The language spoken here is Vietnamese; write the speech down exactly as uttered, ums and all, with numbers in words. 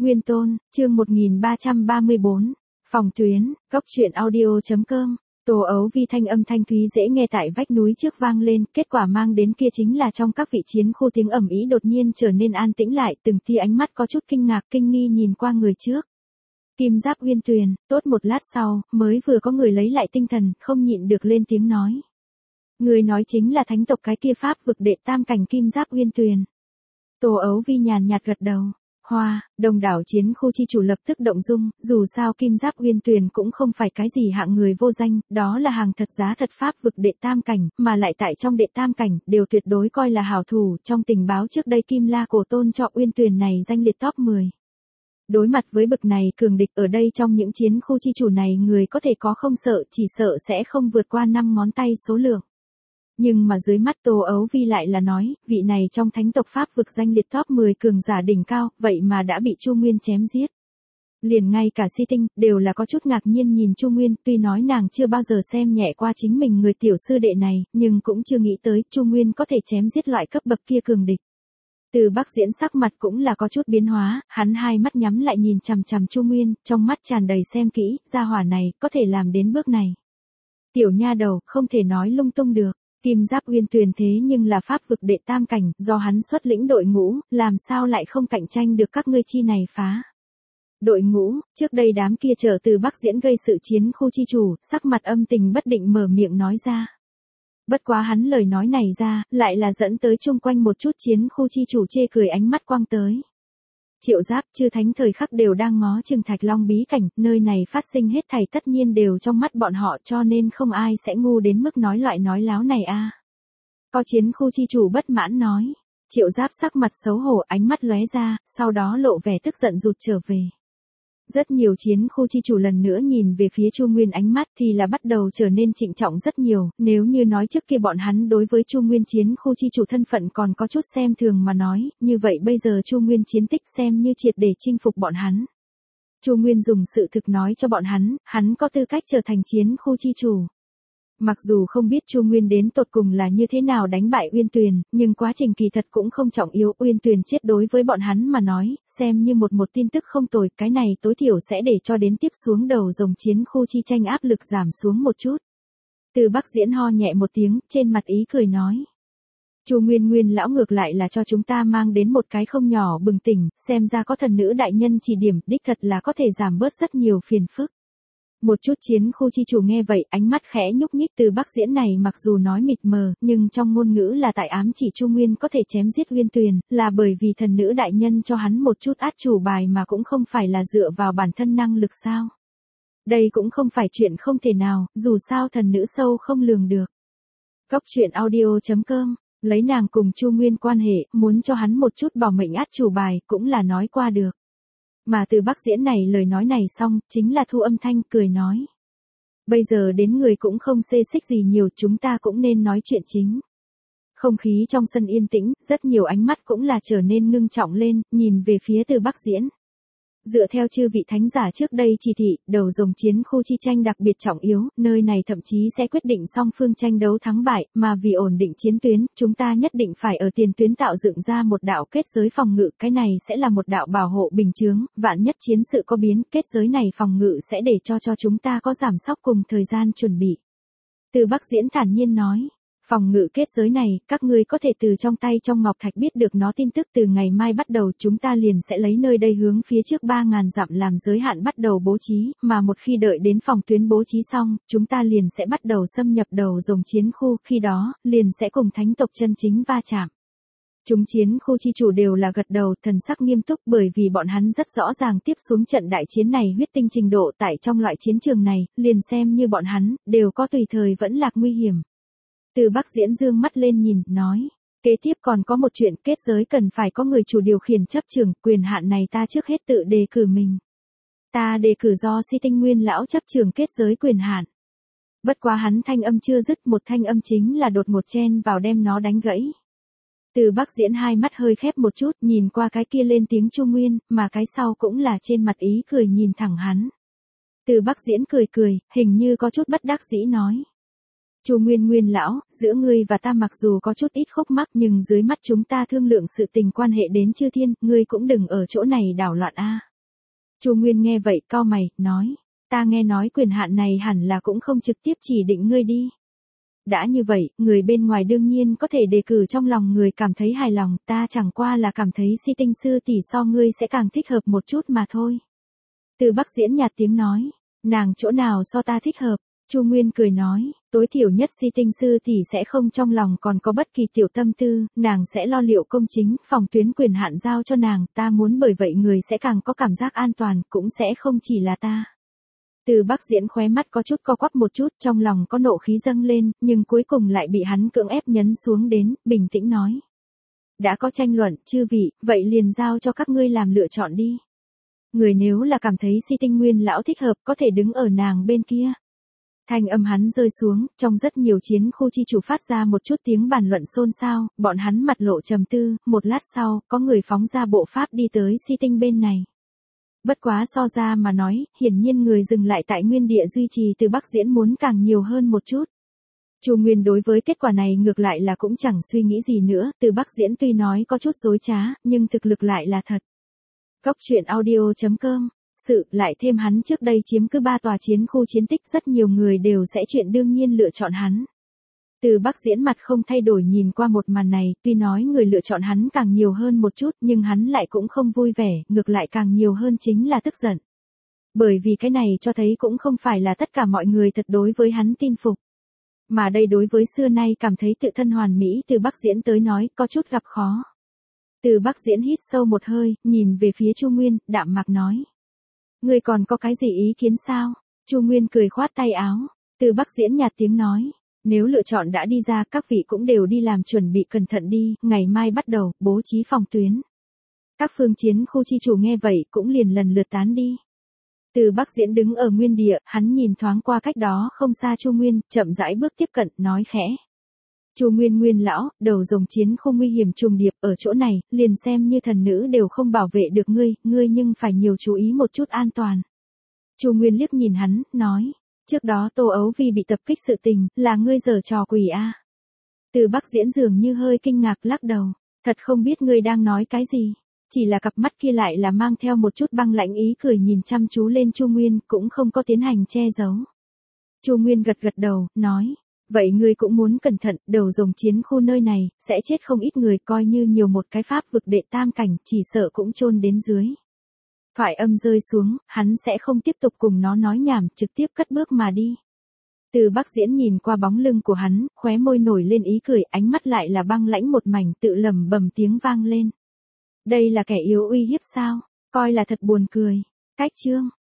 Nguyên Tôn, chương một nghìn ba trăm ba mươi bốn, phòng tuyến, góc truyện audio.com, Tô Ấu Vi thanh âm thanh thúy dễ nghe tại vách núi trước vang lên, kết quả mang đến kia chính là trong các vị chiến khu tiếng ầm ĩ đột nhiên trở nên an tĩnh lại, từng tia ánh mắt có chút kinh ngạc kinh nghi nhìn qua người trước. Kim Giáp Uyên Tuyền, tốt một lát sau, mới vừa có người lấy lại tinh thần, không nhịn được lên tiếng nói. Người nói chính là thánh tộc cái kia pháp vực đệ tam cảnh Kim Giáp Uyên Tuyền. Tô Ấu Vi nhàn nhạt gật đầu. Hoa, đồng đảo chiến khu chi chủ lập tức động dung, dù sao Kim Giáp Uyên Tuyền cũng không phải cái gì hạng người vô danh, đó là hàng thật giá thật pháp vực đệ tam cảnh, mà lại tại trong đệ tam cảnh, đều tuyệt đối coi là hảo thủ, trong tình báo trước đây Kim La Cổ Tôn cho Uyên Tuyền này danh liệt top mười. Đối mặt với bực này cường địch ở đây trong những chiến khu chi chủ này người có thể có không sợ, chỉ sợ sẽ không vượt qua năm ngón tay số lượng. Nhưng mà dưới mắt Tô Ấu Vi lại là nói, vị này trong thánh tộc pháp vực danh liệt top mười cường giả đỉnh cao, vậy mà đã bị Chu Nguyên chém giết. Liền ngay cả Si Tinh, đều là có chút ngạc nhiên nhìn Chu Nguyên, tuy nói nàng chưa bao giờ xem nhẹ qua chính mình người tiểu sư đệ này, nhưng cũng chưa nghĩ tới Chu Nguyên có thể chém giết loại cấp bậc kia cường địch. Từ Bắc Diễn sắc mặt cũng là có chút biến hóa, hắn hai mắt nhắm lại nhìn chằm chằm Chu Nguyên, trong mắt tràn đầy xem kỹ, gia hỏa này, có thể làm đến bước này. Tiểu nha đầu, không thể nói lung tung được. Kim Giáp Uyên Tuyền thế nhưng là pháp vực đệ tam cảnh, do hắn xuất lĩnh đội ngũ, làm sao lại không cạnh tranh được các ngươi chi này phá. Đội ngũ, trước đây đám kia trở từ Bắc Diễn gây sự chiến khu chi chủ, sắc mặt âm tình bất định mở miệng nói ra. Bất quá hắn lời nói này ra, lại là dẫn tới chung quanh một chút chiến khu chi chủ chê cười ánh mắt quang tới. Triệu Giáp chư thánh thời khắc đều đang ngó chừng Thạch Long bí cảnh, nơi này phát sinh hết thảy tất nhiên đều trong mắt bọn họ cho nên không ai sẽ ngu đến mức nói loại nói láo này a. À. Có chiến khu chi chủ bất mãn nói. Triệu Giáp sắc mặt xấu hổ ánh mắt lóe ra, sau đó lộ vẻ tức giận rụt trở về. Rất nhiều chiến khu chi chủ lần nữa nhìn về phía Chu Nguyên ánh mắt thì là bắt đầu trở nên trịnh trọng rất nhiều, nếu như nói trước kia bọn hắn đối với Chu Nguyên chiến khu chi chủ thân phận còn có chút xem thường mà nói, như vậy bây giờ Chu Nguyên chiến tích xem như triệt để chinh phục bọn hắn. Chu Nguyên dùng sự thực nói cho bọn hắn, hắn có tư cách trở thành chiến khu chi chủ. Mặc dù không biết Chu Nguyên đến tột cùng là như thế nào đánh bại Uyên Tuyền, nhưng quá trình kỳ thật cũng không trọng yếu, Uyên Tuyền chết đối với bọn hắn mà nói, xem như một một tin tức không tồi, cái này tối thiểu sẽ để cho đến tiếp xuống đầu dòng chiến khu chi tranh áp lực giảm xuống một chút. Từ Bắc Diễn ho nhẹ một tiếng, trên mặt ý cười nói. Chu Nguyên Nguyên lão ngược lại là cho chúng ta mang đến một cái không nhỏ bừng tỉnh, xem ra có thần nữ đại nhân chỉ điểm, đích thật là có thể giảm bớt rất nhiều phiền phức. Một chút chiến khu chi chủ nghe vậy, ánh mắt khẽ nhúc nhích. Từ Bắc Diễn này mặc dù nói mịt mờ, nhưng trong ngôn ngữ là tại ám chỉ Chu Nguyên có thể chém giết Uyên Tuyền, là bởi vì thần nữ đại nhân cho hắn một chút át chủ bài mà cũng không phải là dựa vào bản thân năng lực sao. Đây cũng không phải chuyện không thể nào, dù sao thần nữ sâu không lường được. Góc truyện audio.com, lấy nàng cùng Chu Nguyên quan hệ, muốn cho hắn một chút bảo mệnh át chủ bài, cũng là nói qua được. Mà Từ Bắc Diễn này lời nói này xong, chính là thu âm thanh cười nói. Bây giờ đến người cũng không xê xích gì nhiều, chúng ta cũng nên nói chuyện chính. Không khí trong sân yên tĩnh, rất nhiều ánh mắt cũng là trở nên ngưng trọng lên, nhìn về phía Từ Bắc Diễn. Dựa theo chư vị thánh giả trước đây chỉ thị, đầu dòng chiến khu chi tranh đặc biệt trọng yếu, nơi này thậm chí sẽ quyết định song phương tranh đấu thắng bại, mà vì ổn định chiến tuyến, chúng ta nhất định phải ở tiền tuyến tạo dựng ra một đạo kết giới phòng ngự, cái này sẽ là một đạo bảo hộ bình chướng, vạn nhất chiến sự có biến, kết giới này phòng ngự sẽ để cho cho chúng ta có giảm sóc cùng thời gian chuẩn bị. Từ Bắc Diễn thản nhiên nói. Phòng ngự kết giới này, các ngươi có thể từ trong tay trong ngọc thạch biết được nó tin tức, từ ngày mai bắt đầu chúng ta liền sẽ lấy nơi đây hướng phía trước ba ngàn dặm làm giới hạn bắt đầu bố trí, mà một khi đợi đến phòng tuyến bố trí xong, chúng ta liền sẽ bắt đầu xâm nhập đầu dòng chiến khu, khi đó, liền sẽ cùng thánh tộc chân chính va chạm. Chúng chiến khu chi chủ đều là gật đầu, thần sắc nghiêm túc bởi vì bọn hắn rất rõ ràng tiếp xuống trận đại chiến này huyết tinh trình độ tại trong loại chiến trường này, liền xem như bọn hắn, đều có tùy thời vẫn lạc nguy hiểm. Từ Bắc Diễn dương mắt lên nhìn, nói, kế tiếp còn có một chuyện, kết giới cần phải có người chủ điều khiển chấp trường, quyền hạn này ta trước hết tự đề cử mình. Ta đề cử do Si Tinh Nguyên lão chấp trường kết giới quyền hạn. Bất quá hắn thanh âm chưa dứt, một thanh âm chính là đột ngột chen vào đem nó đánh gãy. Từ Bắc Diễn hai mắt hơi khép một chút, nhìn qua cái kia lên tiếng Chu Nguyên, mà cái sau cũng là trên mặt ý cười nhìn thẳng hắn. Từ Bắc Diễn cười cười, hình như có chút bất đắc dĩ nói. Chu Nguyên Nguyên lão, giữa ngươi và ta mặc dù có chút ít khúc mắc nhưng dưới mắt chúng ta thương lượng sự tình quan hệ đến chư thiên, ngươi cũng đừng ở chỗ này đảo loạn a. Chu Nguyên nghe vậy cau mày, nói, ta nghe nói quyền hạn này hẳn là cũng không trực tiếp chỉ định ngươi đi. Đã như vậy, người bên ngoài đương nhiên có thể đề cử trong lòng người cảm thấy hài lòng, ta chẳng qua là cảm thấy Si Tinh sư tỷ so ngươi sẽ càng thích hợp một chút mà thôi. Từ Bắc Diễn nhạt tiếng nói, nàng chỗ nào so ta thích hợp? Chu Nguyên cười nói, tối thiểu nhất Si Tinh sư tỷ sẽ không trong lòng còn có bất kỳ tiểu tâm tư, nàng sẽ lo liệu công chính, phòng tuyến quyền hạn giao cho nàng, ta muốn bởi vậy người sẽ càng có cảm giác an toàn, cũng sẽ không chỉ là ta. Từ Bắc Diễn khóe mắt có chút co quắp một chút, trong lòng có nộ khí dâng lên, nhưng cuối cùng lại bị hắn cưỡng ép nhấn xuống đến, bình tĩnh nói. Đã có tranh luận, chư vị, vậy liền giao cho các ngươi làm lựa chọn đi. Người nếu là cảm thấy Si Tinh Nguyên lão thích hợp có thể đứng ở nàng bên kia. Thanh âm hắn rơi xuống, trong rất nhiều chiến khu chi chủ phát ra một chút tiếng bàn luận xôn xao, bọn hắn mặt lộ trầm tư, một lát sau, có người phóng ra bộ pháp đi tới Si Tinh bên này. Bất quá so ra mà nói, hiển nhiên người dừng lại tại nguyên địa duy trì Từ Bắc Diễn muốn càng nhiều hơn một chút. Chu Nguyên đối với kết quả này ngược lại là cũng chẳng suy nghĩ gì nữa, Từ Bắc Diễn tuy nói có chút dối trá, nhưng thực lực lại là thật. Cốc truyện audio chấm com, sự, lại thêm hắn trước đây chiếm cứ ba tòa chiến khu chiến tích rất nhiều người đều sẽ chuyện đương nhiên lựa chọn hắn. Từ Bắc Diễn mặt không thay đổi nhìn qua một màn này, tuy nói người lựa chọn hắn càng nhiều hơn một chút nhưng hắn lại cũng không vui vẻ, ngược lại càng nhiều hơn chính là tức giận. Bởi vì cái này cho thấy cũng không phải là tất cả mọi người thật đối với hắn tin phục. Mà đây đối với xưa nay cảm thấy tự thân hoàn mỹ Từ Bắc Diễn tới nói có chút gặp khó. Từ Bắc Diễn hít sâu một hơi, nhìn về phía Chu Nguyên, đạm mạc nói. Ngươi còn có cái gì ý kiến sao? Chu Nguyên cười khoát tay áo. Từ Bắc Diễn nhạt tiếng nói. Nếu lựa chọn đã đi ra các vị cũng đều đi làm chuẩn bị cẩn thận đi, ngày mai bắt đầu, bố trí phòng tuyến. Các phương chiến khu chi chủ nghe vậy cũng liền lần lượt tán đi. Từ Bắc Diễn đứng ở nguyên địa, hắn nhìn thoáng qua cách đó không xa Chu Nguyên, chậm rãi bước tiếp cận, nói khẽ. Chu Nguyên Nguyên lão, đầu rồng chiến khu nguy hiểm trùng điệp, ở chỗ này, liền xem như thần nữ đều không bảo vệ được ngươi, ngươi nhưng phải nhiều chú ý một chút an toàn. Chu Nguyên liếc nhìn hắn, nói. Trước đó Tô Ấu Vi bị tập kích sự tình, là ngươi giở trò quỷ a. Từ Bắc Diễn dường như hơi kinh ngạc lắc đầu, thật không biết ngươi đang nói cái gì, chỉ là cặp mắt kia lại là mang theo một chút băng lãnh ý cười nhìn chăm chú lên Chu Nguyên, cũng không có tiến hành che giấu. Chu Nguyên gật gật đầu, nói, vậy ngươi cũng muốn cẩn thận, đầu rồng chiến khu nơi này, sẽ chết không ít người, coi như nhiều một cái pháp vực đệ tam cảnh, chỉ sợ cũng chôn đến dưới. Thoại âm rơi xuống, hắn sẽ không tiếp tục cùng nó nói nhảm, trực tiếp cất bước mà đi. Từ Bắc Diễn nhìn qua bóng lưng của hắn, khóe môi nổi lên ý cười, ánh mắt lại là băng lãnh một mảnh, tự lẩm bẩm tiếng vang lên. Đây là kẻ yếu uy hiếp sao? Coi là thật buồn cười. Cách chương